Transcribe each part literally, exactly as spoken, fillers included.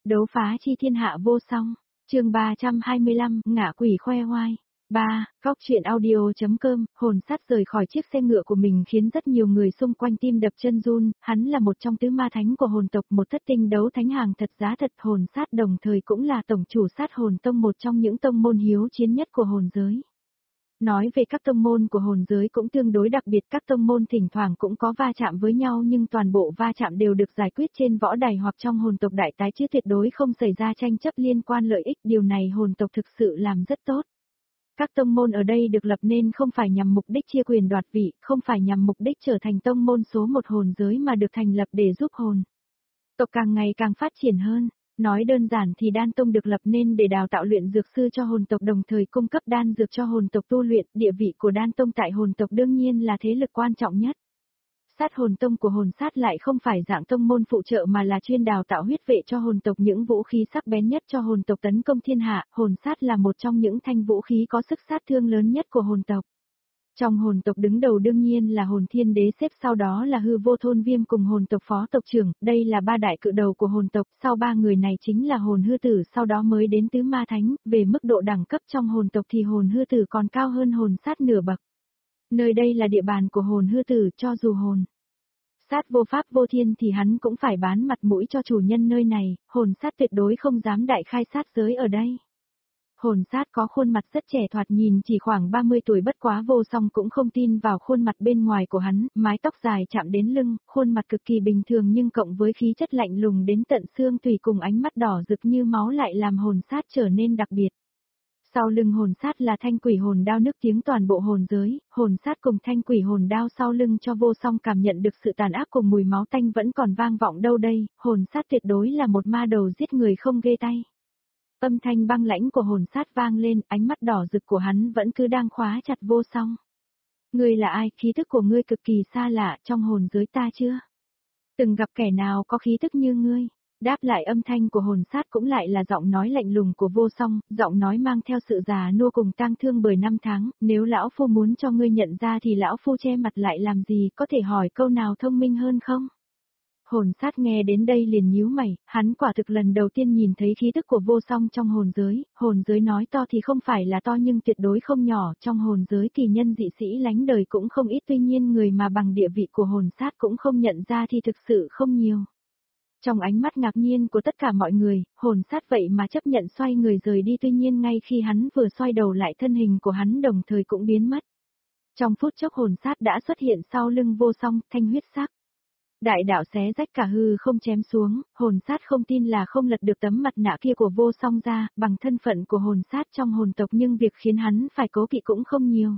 Đấu phá chi thiên hạ vô song. Chương ba trăm hai mươi lăm, ngạ quỷ khoe oai. ba. Góc truyện audio.com, hồn sát rời khỏi chiếc xe ngựa của mình khiến rất nhiều người xung quanh tim đập chân run, hắn là một trong tứ ma thánh của hồn tộc, một thất tinh đấu thánh hàng thật giá thật, hồn sát đồng thời cũng là tổng chủ sát hồn tông, một trong những tông môn hiếu chiến nhất của hồn giới. Nói về các tông môn của hồn giới cũng tương đối đặc biệt, các tông môn thỉnh thoảng cũng có va chạm với nhau nhưng toàn bộ va chạm đều được giải quyết trên võ đài hoặc trong hồn tộc đại tái chứ tuyệt đối không xảy ra tranh chấp liên quan lợi ích, điều này hồn tộc thực sự làm rất tốt. Các tông môn ở đây được lập nên không phải nhằm mục đích chia quyền đoạt vị, không phải nhằm mục đích trở thành tông môn số một hồn giới mà được thành lập để giúp hồn tộc càng ngày càng phát triển hơn. Nói đơn giản thì đan tông được lập nên để đào tạo luyện dược sư cho hồn tộc, đồng thời cung cấp đan dược cho hồn tộc tu luyện, địa vị của đan tông tại hồn tộc đương nhiên là thế lực quan trọng nhất. Sát hồn tông của hồn sát lại không phải dạng tông môn phụ trợ mà là chuyên đào tạo huyết vệ cho hồn tộc, những vũ khí sắc bén nhất cho hồn tộc tấn công thiên hạ, hồn sát là một trong những thanh vũ khí có sức sát thương lớn nhất của hồn tộc. Trong hồn tộc đứng đầu đương nhiên là hồn thiên đế, xếp sau đó là hư vô thôn viêm cùng hồn tộc phó tộc trưởng, đây là ba đại cự đầu của hồn tộc, sau ba người này chính là hồn hư tử, sau đó mới đến tứ ma thánh, về mức độ đẳng cấp trong hồn tộc thì hồn hư tử còn cao hơn hồn sát nửa bậc. Nơi đây là địa bàn của hồn hư tử, cho dù hồn sát vô pháp vô thiên thì hắn cũng phải bán mặt mũi cho chủ nhân nơi này, hồn sát tuyệt đối không dám đại khai sát giới ở đây. Hồn sát có khuôn mặt rất trẻ, thoạt nhìn chỉ khoảng ba mươi tuổi, bất quá Vô Song cũng không tin vào khuôn mặt bên ngoài của hắn, mái tóc dài chạm đến lưng, khuôn mặt cực kỳ bình thường nhưng cộng với khí chất lạnh lùng đến tận xương tùy cùng ánh mắt đỏ rực như máu lại làm hồn sát trở nên đặc biệt. Sau lưng hồn sát là thanh quỷ hồn đao, nức tiếng toàn bộ hồn giới, hồn sát cùng thanh quỷ hồn đao sau lưng cho Vô Song cảm nhận được sự tàn ác cùng mùi máu tanh vẫn còn vang vọng đâu đây, hồn sát tuyệt đối là một ma đầu giết người không ghê tay. Âm thanh băng lãnh của hồn sát vang lên, ánh mắt đỏ rực của hắn vẫn cứ đang khóa chặt Vô Song. Ngươi là ai, khí thức của ngươi cực kỳ xa lạ, trong hồn giới ta chưa từng gặp kẻ nào có khí thức như ngươi. Đáp lại âm thanh của hồn sát cũng lại là giọng nói lạnh lùng của Vô Song, giọng nói mang theo sự già nua cùng tang thương bởi năm tháng, nếu lão phu muốn cho ngươi nhận ra thì lão phu che mặt lại làm gì, có thể hỏi câu nào thông minh hơn không? Hồn sát nghe đến đây liền nhíu mày, hắn quả thực lần đầu tiên nhìn thấy khí tức của Vô Song trong hồn giới, hồn giới nói to thì không phải là to nhưng tuyệt đối không nhỏ, trong hồn giới kỳ nhân dị sĩ lánh đời cũng không ít, tuy nhiên người mà bằng địa vị của hồn sát cũng không nhận ra thì thực sự không nhiều. Trong ánh mắt ngạc nhiên của tất cả mọi người, hồn sát vậy mà chấp nhận xoay người rời đi, tuy nhiên ngay khi hắn vừa xoay đầu lại thân hình của hắn đồng thời cũng biến mất. Trong phút chốc hồn sát đã xuất hiện sau lưng Vô Song, thanh huyết sắc. Đại đạo xé rách cả hư không chém xuống, hồn sát không tin là không lật được tấm mặt nạ kia của Vô Song ra, bằng thân phận của hồn sát trong hồn tộc nhưng việc khiến hắn phải cố kỵ cũng không nhiều.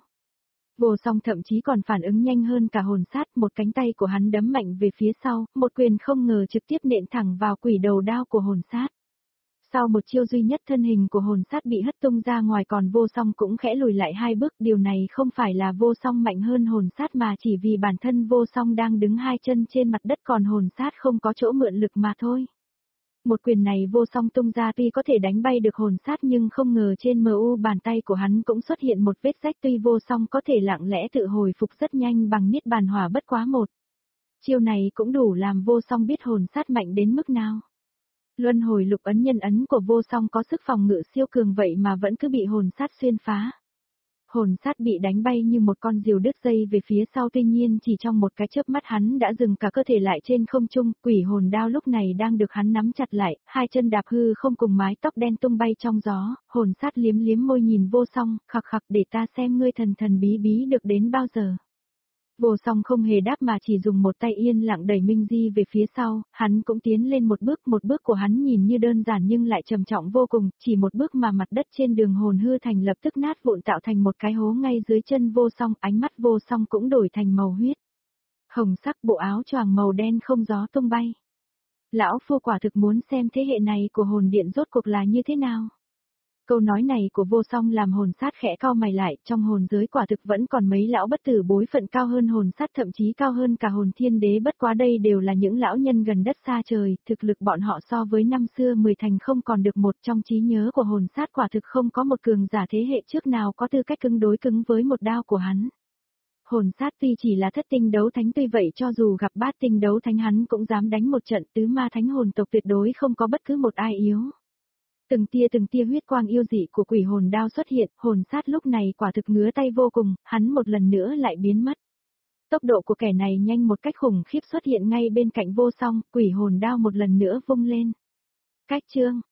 Vô Song thậm chí còn phản ứng nhanh hơn cả hồn sát, một cánh tay của hắn đấm mạnh về phía sau, một quyền không ngờ trực tiếp nện thẳng vào quỷ đầu đao của hồn sát. Sau một chiêu duy nhất thân hình của hồn sát bị hất tung ra ngoài, còn Vô Song cũng khẽ lùi lại hai bước, điều này không phải là Vô Song mạnh hơn hồn sát mà chỉ vì bản thân Vô Song đang đứng hai chân trên mặt đất còn hồn sát không có chỗ mượn lực mà thôi. Một quyền này Vô Song tung ra tuy có thể đánh bay được hồn sát nhưng không ngờ trên mờ u bàn tay của hắn cũng xuất hiện một vết rách, tuy Vô Song có thể lặng lẽ tự hồi phục rất nhanh bằng niết bàn hỏa bất quá một chiêu này cũng đủ làm Vô Song biết hồn sát mạnh đến mức nào. Luân hồi lục ấn nhân ấn của Vô Song có sức phòng ngự siêu cường vậy mà vẫn cứ bị hồn sát xuyên phá. Hồn sát bị đánh bay như một con diều đứt dây về phía sau, tuy nhiên chỉ trong một cái chớp mắt hắn đã dừng cả cơ thể lại trên không trung, quỷ hồn đao lúc này đang được hắn nắm chặt lại, hai chân đạp hư không cùng mái tóc đen tung bay trong gió, hồn sát liếm liếm môi nhìn Vô Song, khặc khặc, để ta xem ngươi thần thần bí bí được đến bao giờ. Vô Song không hề đáp mà chỉ dùng một tay yên lặng đẩy Minh Di về phía sau, hắn cũng tiến lên một bước, một bước của hắn nhìn như đơn giản nhưng lại trầm trọng vô cùng, chỉ một bước mà mặt đất trên đường hồn hư thành lập tức nát vụn tạo thành một cái hố ngay dưới chân Vô Song, ánh mắt Vô Song cũng đổi thành màu huyết hồng sắc, bộ áo choàng màu đen không gió tung bay. Lão phu quả thực muốn xem thế hệ này của hồn điện rốt cuộc là như thế nào. Câu nói này của Vô Song làm hồn sát khẽ cau mày lại, trong hồn giới quả thực vẫn còn mấy lão bất tử bối phận cao hơn hồn sát, thậm chí cao hơn cả hồn thiên đế, bất quá đây đều là những lão nhân gần đất xa trời, thực lực bọn họ so với năm xưa mười thành không còn được một, trong trí nhớ của hồn sát quả thực không có một cường giả thế hệ trước nào có tư cách cứng đối cứng với một đao của hắn. Hồn sát tuy chỉ là thất tinh đấu thánh, tuy vậy cho dù gặp bát tinh đấu thánh hắn cũng dám đánh một trận, tứ ma thánh hồn tộc tuyệt đối không có bất cứ một ai yếu. Từng tia từng tia huyết quang yêu dị của quỷ hồn đao xuất hiện, hồn sát lúc này quả thực ngứa tay vô cùng, hắn một lần nữa lại biến mất. Tốc độ của kẻ này nhanh một cách khủng khiếp, xuất hiện ngay bên cạnh vô song, quỷ hồn đao một lần nữa vung lên. Cách chương